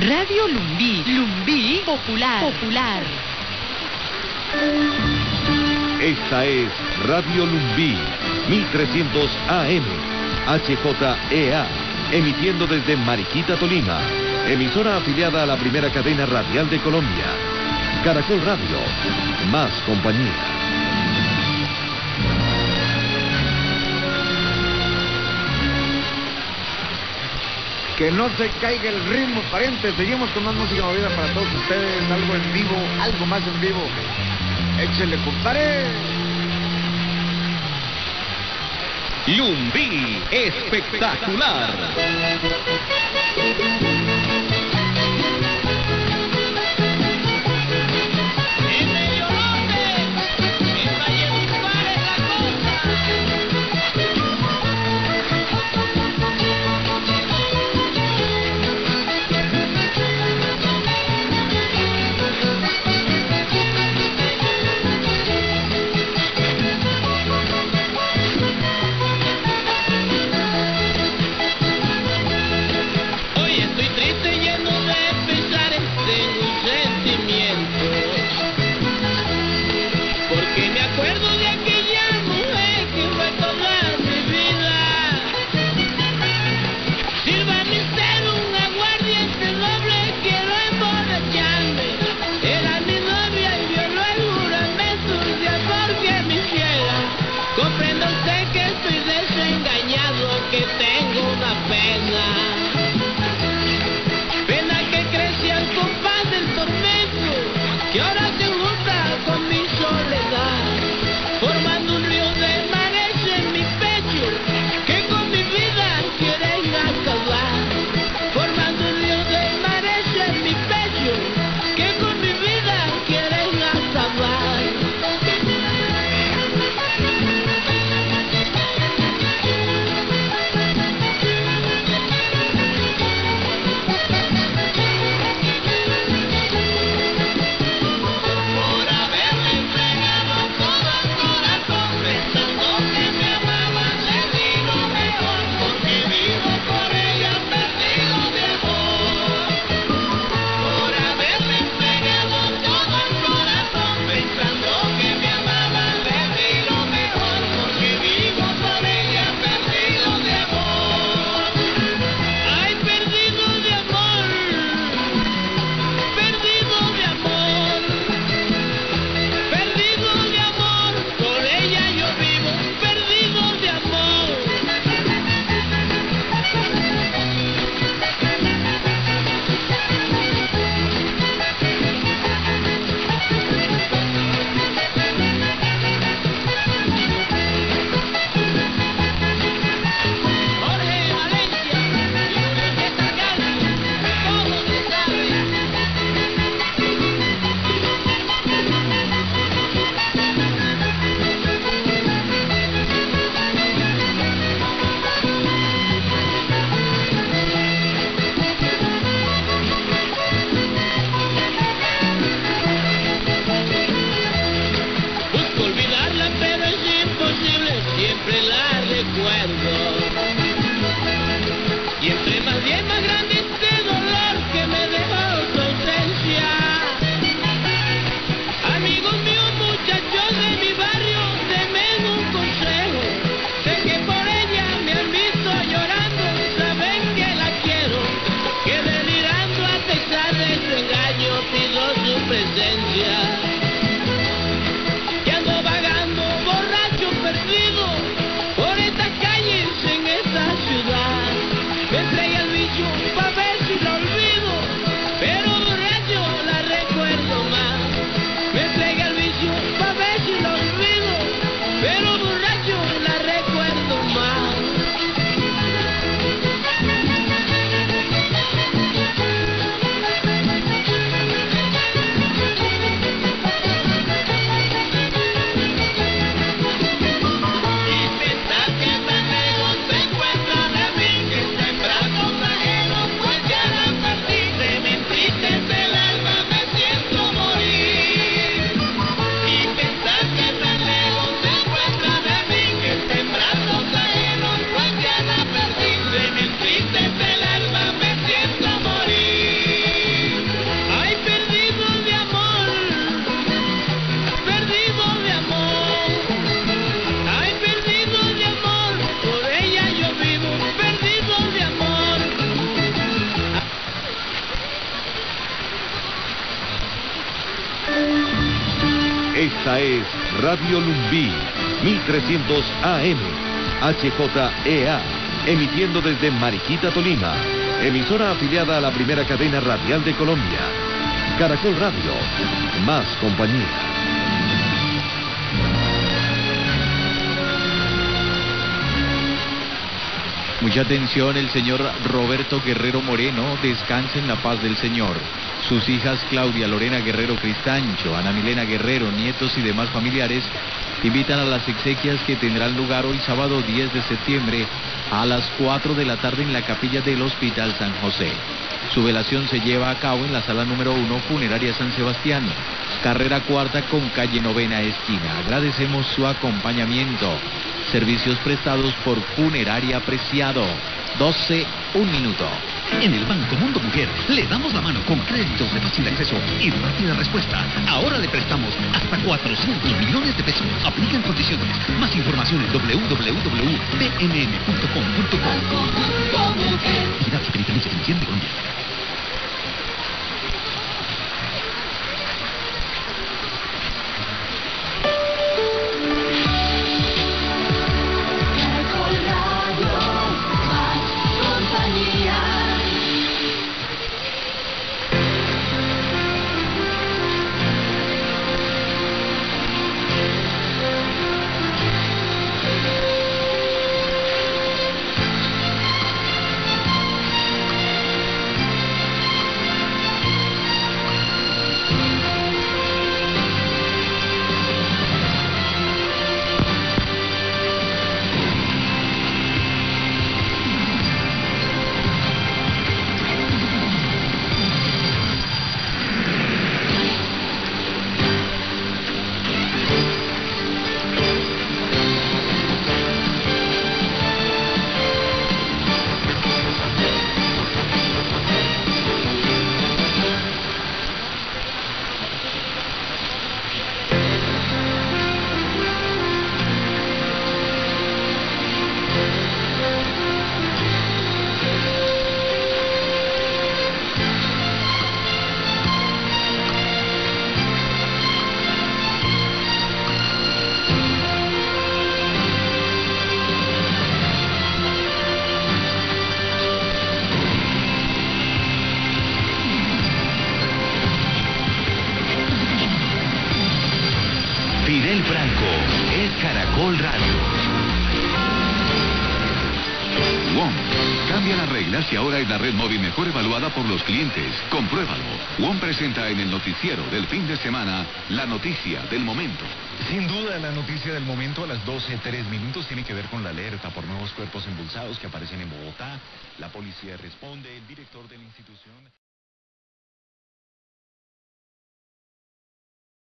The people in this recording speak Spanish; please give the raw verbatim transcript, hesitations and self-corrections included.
Radio Lumbí, Lumbí popular, popular. Esta es Radio Lumbí, mil trescientos A M, H J E A, emitiendo desde Mariquita, Tolima, emisora afiliada a la primera cadena radial de Colombia, Caracol Radio, más compañía. Que no se caiga el ritmo, pariente. Seguimos con más música movida para todos ustedes. Algo en vivo, algo más en vivo. Échele, compadre. Lumbí espectacular. Hoy estoy triste. Esta es Radio Lumbí, mil trescientos A M, H J E A, emitiendo desde Mariquita, Tolima, emisora afiliada a la primera cadena radial de Colombia. Caracol Radio, más compañía. Mucha atención, el señor Roberto Guerrero Moreno descansa en la paz del Señor. Sus hijas Claudia Lorena Guerrero Cristancho, Ana Milena Guerrero, nietos y demás familiares invitan a las exequias que tendrán lugar hoy sábado diez de septiembre a las cuatro de la tarde en la capilla del Hospital San José. Su velación se lleva a cabo en la sala número uno, Funeraria San Sebastián, carrera cuarta con calle novena esquina. Agradecemos su acompañamiento. Servicios prestados por Funeraria Preciado. doce, un minuto. En el Banco Mundo Mujer le damos la mano con créditos de fácil acceso y rápida respuesta. Ahora le prestamos hasta cuatrocientos millones de pesos. Aplican condiciones. Más información en w w w punto b m m punto com punto co. Entidad Superintendencia Financiera de Colombia. Fidel Franco es Caracol Radio. WOM. Cambia las reglas y ahora es la red móvil mejor evaluada por los clientes. Compruébalo. WOM presenta en el noticiero del fin de semana la noticia del momento. Sin duda, la noticia del momento a las doce, tres minutos tiene que ver con la alerta por nuevos cuerpos embolsados que aparecen en Bogotá. La policía responde, el director de la institución...